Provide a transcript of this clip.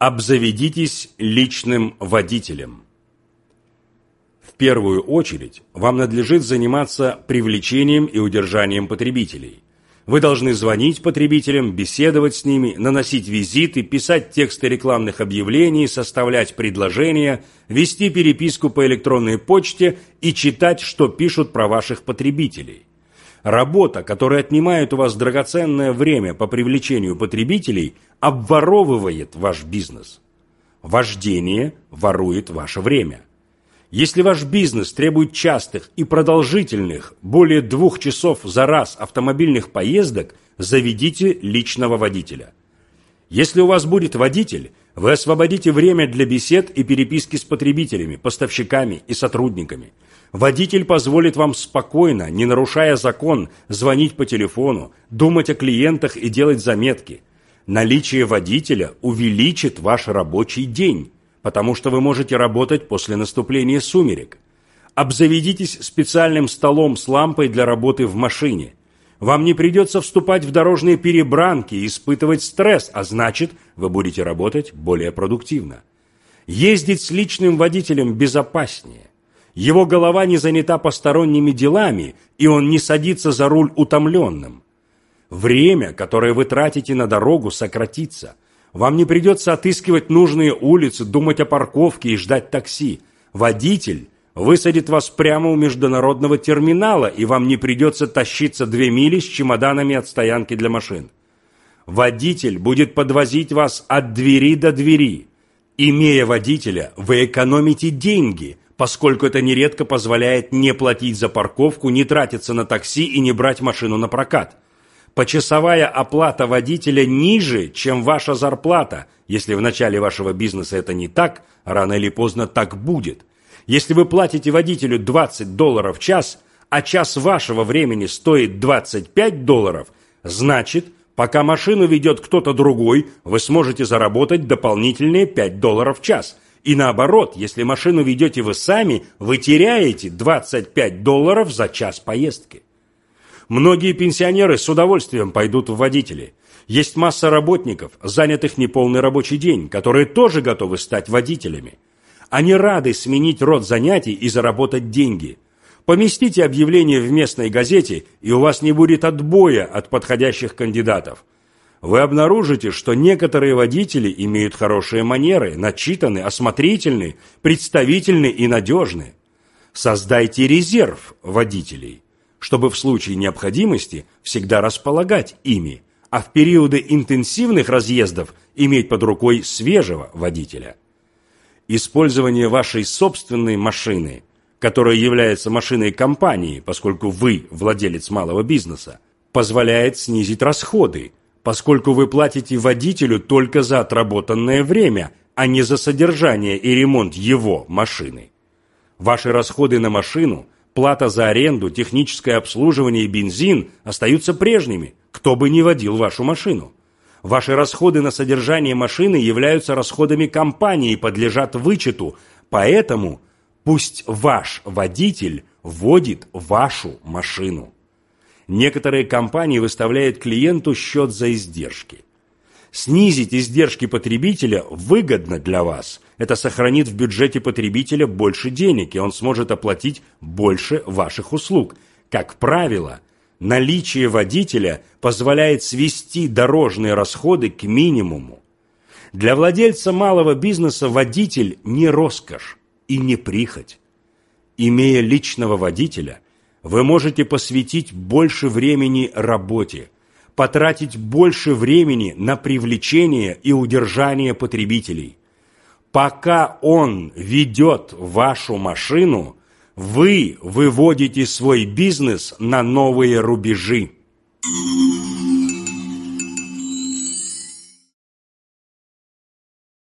Обзаведитесь личным водителем. В первую очередь вам надлежит заниматься привлечением и удержанием потребителей. Вы должны звонить потребителям, беседовать с ними, наносить визиты, писать тексты рекламных объявлений, составлять предложения, вести переписку по электронной почте и читать, что пишут про ваших потребителей. Работа, которая отнимает у вас драгоценное время по привлечению потребителей, обворовывает ваш бизнес. Вождение ворует ваше время. Если ваш бизнес требует частых и продолжительных, более 2 часов за раз автомобильных поездок, заведите личного водителя. Если у вас будет водитель, вы освободите время для бесед и переписки с потребителями, поставщиками и сотрудниками. Водитель позволит вам спокойно, не нарушая закон, звонить по телефону, думать о клиентах и делать заметки. Наличие водителя увеличит ваш рабочий день, потому что вы можете работать после наступления сумерек. Обзаведитесь специальным столом с лампой для работы в машине. Вам не придется вступать в дорожные перебранки и испытывать стресс, а значит, вы будете работать более продуктивно. Ездить с личным водителем безопаснее. Его голова не занята посторонними делами, и он не садится за руль утомленным. Время, которое вы тратите на дорогу, сократится. Вам не придется отыскивать нужные улицы, думать о парковке и ждать такси. Водитель высадит вас прямо у международного терминала, и вам не придется тащиться 2 мили с чемоданами от стоянки для машин. Водитель будет подвозить вас от двери до двери. Имея водителя, вы экономите деньги, поскольку это нередко позволяет не платить за парковку, не тратиться на такси и не брать машину на прокат. Почасовая оплата водителя ниже, чем ваша зарплата. Если в начале вашего бизнеса это не так, рано или поздно так будет. Если вы платите водителю $20 в час, а час вашего времени стоит $25, значит, пока машину ведет кто-то другой, вы сможете заработать дополнительные $5 в час. И наоборот, если машину ведете вы сами, вы теряете $25 за час поездки. Многие пенсионеры с удовольствием пойдут в водители. Есть масса работников, занятых неполный рабочий день, которые тоже готовы стать водителями. Они рады сменить род занятий и заработать деньги. Поместите объявление в местной газете, и у вас не будет отбоя от подходящих кандидатов. Вы обнаружите, что некоторые водители имеют хорошие манеры, начитаны, осмотрительны, представительны и надежны. Создайте резерв водителей, чтобы в случае необходимости всегда располагать ими, а в периоды интенсивных разъездов иметь под рукой свежего водителя. Использование вашей собственной машины, которая является машиной компании, поскольку вы владелец малого бизнеса, позволяет снизить расходы, поскольку вы платите водителю только за отработанное время, а не за содержание и ремонт его машины. Ваши расходы на машину, плата за аренду, техническое обслуживание и бензин остаются прежними, кто бы ни водил вашу машину. Ваши расходы на содержание машины являются расходами компании и подлежат вычету, поэтому пусть ваш водитель водит вашу машину. Некоторые компании выставляют клиенту счет за издержки. Снизить издержки потребителя выгодно для вас. Это сохранит в бюджете потребителя больше денег, и он сможет оплатить больше ваших услуг. Как правило, наличие водителя позволяет свести дорожные расходы к минимуму. Для владельца малого бизнеса водитель не роскошь и не прихоть. Имея личного водителя, вы можете посвятить больше времени работе, потратить больше времени на привлечение и удержание потребителей. Пока он ведет вашу машину, вы выводите свой бизнес на новые рубежи.